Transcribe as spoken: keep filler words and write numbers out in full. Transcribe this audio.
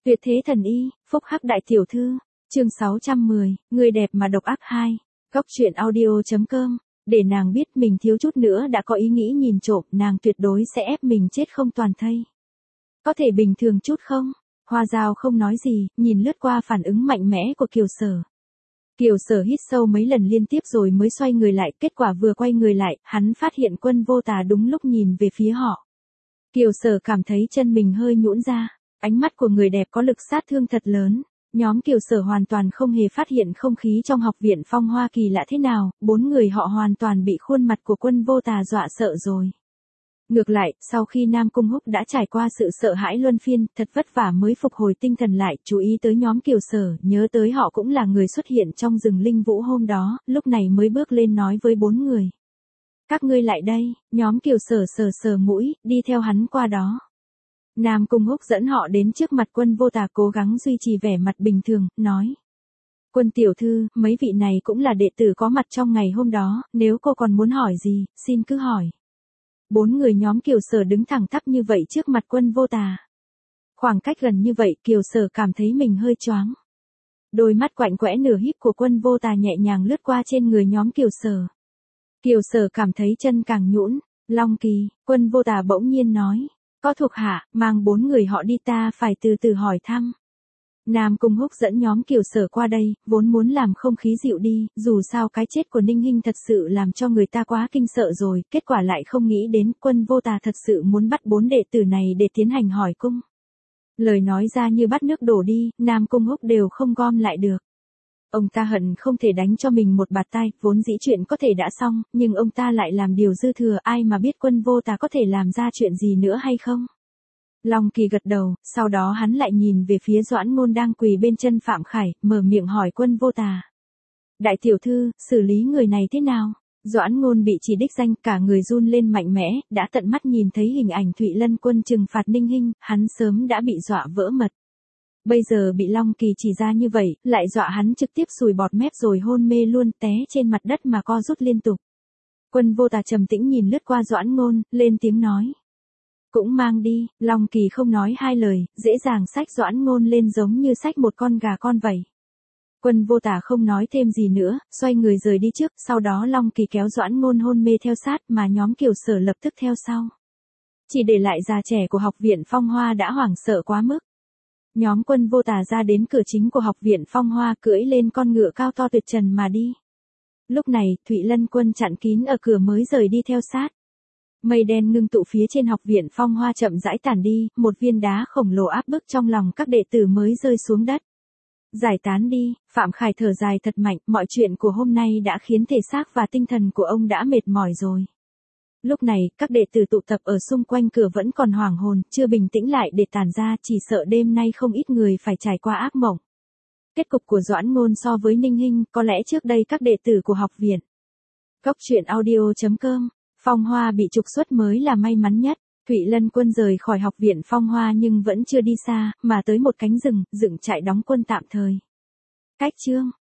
Tuyệt thế thần y, phúc hắc đại tiểu thư. Chương sáu trăm mười, người đẹp mà độc ác hai. Góc truyện audio chấm com. Để nàng biết mình thiếu chút nữa đã có ý nghĩ nhìn trộm, nàng tuyệt đối sẽ ép mình chết không toàn thây. Có thể bình thường chút không? Hoa Dao không nói gì, nhìn lướt qua phản ứng mạnh mẽ của Kiều Sở. Kiều Sở hít sâu mấy lần liên tiếp rồi mới xoay người lại, kết quả vừa quay người lại, hắn phát hiện Quân Vô Tà đúng lúc nhìn về phía họ. Kiều Sở cảm thấy chân mình hơi nhũn ra, ánh mắt của người đẹp có lực sát thương thật lớn. Nhóm Kiều Sở hoàn toàn không hề phát hiện không khí trong học viện Phong Hoa kỳ lạ thế nào, bốn người họ hoàn toàn bị khuôn mặt của Quân Vô Tà dọa sợ rồi. Ngược lại, sau khi Nam Cung Húc đã trải qua sự sợ hãi luân phiên, thật vất vả mới phục hồi tinh thần lại, chú ý tới nhóm Kiều Sở, nhớ tới họ cũng là người xuất hiện trong rừng Linh Vũ hôm đó, lúc này mới bước lên nói với bốn người. Các ngươi lại đây, nhóm Kiều Sở sờ sờ mũi, đi theo hắn qua đó. Nam Cung Húc dẫn họ đến trước mặt Quân Vô Tà, cố gắng duy trì vẻ mặt bình thường, nói. Quân tiểu thư, mấy vị này cũng là đệ tử có mặt trong ngày hôm đó, nếu cô còn muốn hỏi gì, xin cứ hỏi. Bốn người nhóm Kiều Sở đứng thẳng tắp như vậy trước mặt Quân Vô Tà. Khoảng cách gần như vậy, Kiều Sở cảm thấy mình hơi choáng. Đôi mắt quạnh quẽ nửa híp của Quân Vô Tà nhẹ nhàng lướt qua trên người nhóm Kiều Sở. Kiều Sở cảm thấy chân càng nhũn. Long Kỳ, Quân Vô Tà bỗng nhiên nói. Có thuộc hạ, mang bốn người họ đi, ta phải từ từ hỏi thăm. Nam Cung Húc dẫn nhóm Kiều Sở qua đây, vốn muốn làm không khí dịu đi, dù sao cái chết của Ninh Hinh thật sự làm cho người ta quá kinh sợ rồi, kết quả lại không nghĩ đến Quân Vô Tà thật sự muốn bắt bốn đệ tử này để tiến hành hỏi cung. Lời nói ra như bắt nước đổ đi, Nam Cung Húc đều không gom lại được. Ông ta hận không thể đánh cho mình một bạt tai, vốn dĩ chuyện có thể đã xong, nhưng ông ta lại làm điều dư thừa, ai mà biết Quân Vô Tà có thể làm ra chuyện gì nữa hay không. Long Kỳ gật đầu, sau đó hắn lại nhìn về phía Doãn Ngôn đang quỳ bên chân Phạm Khải, mở miệng hỏi Quân Vô Tà. Đại tiểu thư, xử lý người này thế nào? Doãn Ngôn bị chỉ đích danh, cả người run lên mạnh mẽ, đã tận mắt nhìn thấy hình ảnh Thụy Lân Quân trừng phạt Ninh Hinh, hắn sớm đã bị dọa vỡ mật. Bây giờ bị Long Kỳ chỉ ra như vậy, lại dọa hắn trực tiếp sùi bọt mép rồi hôn mê luôn, té trên mặt đất mà co rút liên tục. Quân Vô Tà trầm tĩnh nhìn lướt qua Doãn Ngôn, lên tiếng nói. Cũng mang đi. Long Kỳ không nói hai lời, dễ dàng xách Doãn Ngôn lên giống như xách một con gà con vậy. Quân Vô Tà không nói thêm gì nữa, xoay người rời đi trước, sau đó Long Kỳ kéo Doãn Ngôn hôn mê theo sát mà nhóm Kiều Sở lập tức theo sau. Chỉ để lại già trẻ của học viện Phong Hoa đã hoảng sợ quá mức. Nhóm Quân Vô Tà ra đến cửa chính của học viện Phong Hoa, cưỡi lên con ngựa cao to tuyệt trần mà đi. Lúc này, Thụy Lân Quân chặn kín ở cửa mới rời đi theo sát. Mây đen ngưng tụ phía trên học viện Phong Hoa chậm rãi tản đi, một viên đá khổng lồ áp bức trong lòng các đệ tử mới rơi xuống đất. Giải tán đi, Phạm Khải thở dài thật mạnh, mọi chuyện của hôm nay đã khiến thể xác và tinh thần của ông đã mệt mỏi rồi. Lúc này, các đệ tử tụ tập ở xung quanh cửa vẫn còn hoảng hồn, chưa bình tĩnh lại để tản ra, chỉ sợ đêm nay không ít người phải trải qua ác mộng. Kết cục của Doãn Ngôn so với Ninh Hinh, có lẽ trước đây các đệ tử của học viện. Góc truyện audio chấm com. Phong Hoa bị trục xuất mới là may mắn nhất. Thụy Lân Quân rời khỏi học viện Phong Hoa nhưng vẫn chưa đi xa, mà tới một cánh rừng, dựng trại đóng quân tạm thời. Cách chương